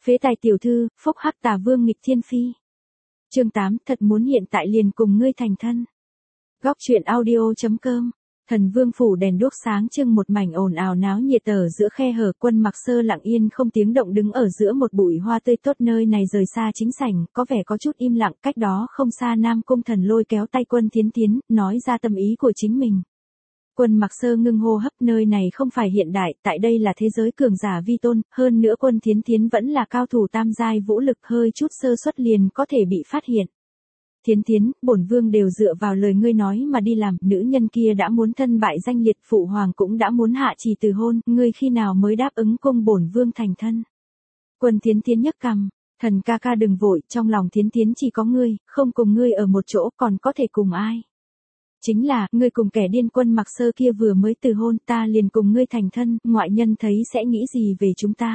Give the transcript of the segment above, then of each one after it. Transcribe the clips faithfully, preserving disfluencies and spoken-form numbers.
Phế tài tiểu thư, phúc hắc tà vương nghịch thiên phi. Chương tám, thật muốn hiện tại liền cùng ngươi thành thân. Góc truyện audio chấm com. Thần vương phủ đèn đuốc sáng trưng một mảnh ồn ào náo nhiệt ở giữa khe hở. Quân Mặc Sơ lặng yên không tiếng động đứng ở giữa một bụi hoa tươi tốt, nơi này rời xa chính sảnh, có vẻ có chút im lặng. Cách đó không xa Nam Cung Thần lôi kéo tay Quân Thiến Thiến, nói ra tâm ý của chính mình. Quân Mặc Sơ ngưng hô hấp, nơi này không phải hiện đại, tại đây là thế giới cường giả vi tôn, hơn nữa Quân Thiến Thiến vẫn là cao thủ tam giai vũ lực, hơi chút sơ suất liền có thể bị phát hiện. Thiến Thiến, bổn vương đều dựa vào lời ngươi nói mà đi làm, nữ nhân kia đã muốn thân bại danh liệt, phụ hoàng cũng đã muốn hạ trì từ hôn, ngươi khi nào mới đáp ứng cung bổn vương thành thân? Quân Thiến Thiến nhấc cằm, thần ca ca đừng vội, trong lòng Thiến Thiến chỉ có ngươi, không cùng ngươi ở một chỗ còn có thể cùng ai? Chính là, ngươi cùng kẻ điên Quân Mặc Sơ kia vừa mới từ hôn, ta liền cùng ngươi thành thân, ngoại nhân thấy sẽ nghĩ gì về chúng ta?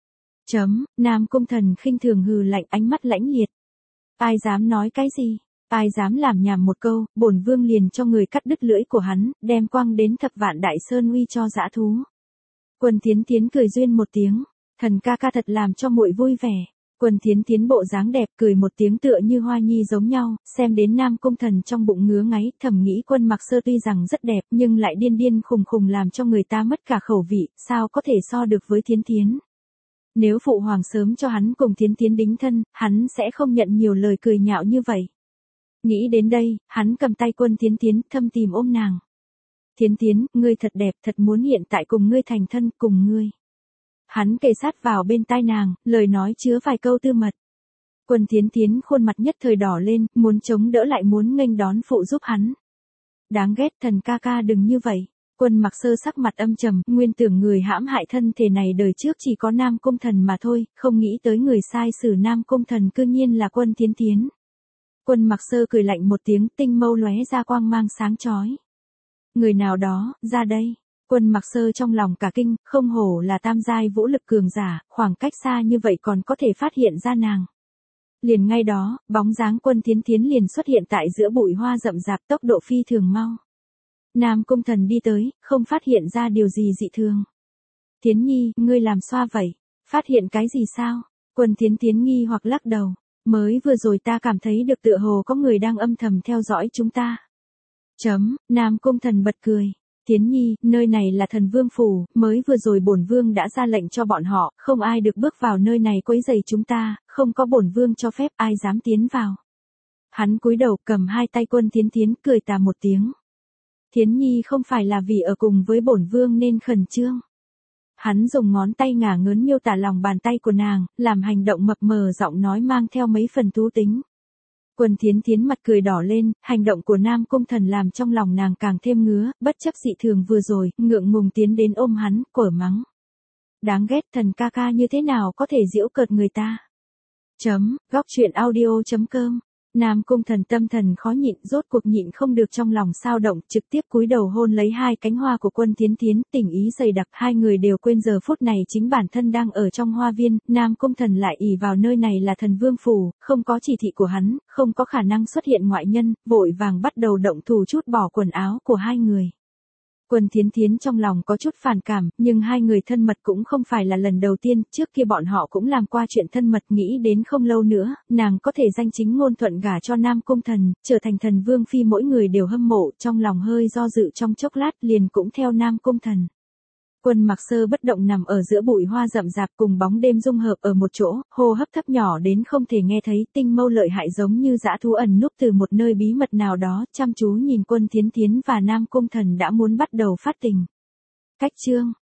Chấm, Nam Cung Thần khinh thường hừ lạnh, ánh mắt lãnh liệt. Ai dám nói cái gì? Ai dám làm nhảm một câu, bổn vương liền cho người cắt đứt lưỡi của hắn, đem quăng đến Thập Vạn Đại Sơn uy cho dã thú. Quân Thiến Thiến cười duyên một tiếng, thần ca ca thật làm cho muội vui vẻ. Quân Thiến Thiến bộ dáng đẹp, cười một tiếng tựa như hoa nhi giống nhau, xem đến Nam Cung Thần trong bụng ngứa ngáy, thầm nghĩ Quân Mặc Sơ tuy rằng rất đẹp, nhưng lại điên điên khùng khùng làm cho người ta mất cả khẩu vị, sao có thể so được với Thiến Thiến. Nếu phụ hoàng sớm cho hắn cùng Thiến Thiến đính thân, hắn sẽ không nhận nhiều lời cười nhạo như vậy. Nghĩ đến đây, hắn cầm tay Quân Thiến Thiến, thâm tìm ôm nàng. Thiến Thiến, ngươi thật đẹp, thật muốn hiện tại cùng ngươi thành thân, cùng ngươi. Hắn kề sát vào bên tai nàng, lời nói chứa vài câu tư mật. Quân Thiến Thiến khuôn mặt nhất thời đỏ lên, muốn chống đỡ lại muốn nghênh đón phụ giúp hắn. Đáng ghét, thần ca ca đừng như vậy. Quân Mặc Sơ sắc mặt âm trầm, nguyên tưởng người hãm hại thân thể này đời trước chỉ có Nam Cung Thần mà thôi, không nghĩ tới người sai xử Nam Cung Thần cư nhiên là Quân Thiến Thiến. Quân Mặc Sơ cười lạnh một tiếng, tinh mâu lóe ra quang mang sáng chói. Người nào đó, ra đây. Quân Mặc Sơ trong lòng cả kinh, không hổ là tam giai vũ lực cường giả, khoảng cách xa như vậy còn có thể phát hiện ra nàng. Liền ngay đó, bóng dáng Quân Thiến Thiến liền xuất hiện tại giữa bụi hoa rậm rạp, tốc độ phi thường mau. Nam Cung Thần đi tới, không phát hiện ra điều gì dị thường. Thiến Nhi, ngươi làm xoa vậy? Phát hiện cái gì sao? Quân Thiến Thiến nghi hoặc lắc đầu. Mới vừa rồi ta cảm thấy được tựa hồ có người đang âm thầm theo dõi chúng ta. Chấm, Nam Cung Thần bật cười. Thiến Nhi, nơi này là Thần Vương phủ, mới vừa rồi bổn vương đã ra lệnh cho bọn họ, không ai được bước vào nơi này quấy rầy chúng ta, không có bổn vương cho phép ai dám tiến vào. Hắn cúi đầu cầm hai tay Quân Thiến Thiến, cười tà một tiếng. Thiến Nhi không phải là vì ở cùng với bổn vương nên khẩn trương. Hắn dùng ngón tay ngả ngớn miêu tả lòng bàn tay của nàng, làm hành động mập mờ, giọng nói mang theo mấy phần thú tính. Quân Thiến Thiến mặt cười đỏ lên, hành động của Nam Cung Thần làm trong lòng nàng càng thêm ngứa, bất chấp dị thường vừa rồi, ngượng ngùng tiến đến ôm hắn, quở mắng. Đáng ghét, thần ca ca như thế nào có thể giễu cợt người ta. Chấm, góc truyện audio chấm com. Nam Cung Thần tâm thần khó nhịn, rốt cuộc nhịn không được trong lòng sao động, trực tiếp cúi đầu hôn lấy hai cánh hoa của Quân Thiến Thiến, tình ý dày đặc, hai người đều quên giờ phút này chính bản thân đang ở trong hoa viên, Nam Cung Thần lại ỷ vào nơi này là Thần Vương phủ, không có chỉ thị của hắn, không có khả năng xuất hiện ngoại nhân, vội vàng bắt đầu động thủ chút bỏ quần áo của hai người. Quân Thiến Thiến trong lòng có chút phản cảm, nhưng hai người thân mật cũng không phải là lần đầu tiên, trước kia bọn họ cũng làm qua chuyện thân mật, nghĩ đến không lâu nữa, nàng có thể danh chính ngôn thuận gả cho Nam Cung Thần, trở thành Thần Vương phi, mỗi người đều hâm mộ, trong lòng hơi do dự trong chốc lát liền cũng theo Nam Cung Thần. Quân Mặc Sơ bất động nằm ở giữa bụi hoa rậm rạp cùng bóng đêm dung hợp ở một chỗ, hô hấp thấp nhỏ đến không thể nghe thấy, tinh mâu lợi hại giống như dã thú ẩn núp từ một nơi bí mật nào đó, chăm chú nhìn Quân Thiến Thiến và Nam Cung Thần đã muốn bắt đầu phát tình. Cách chương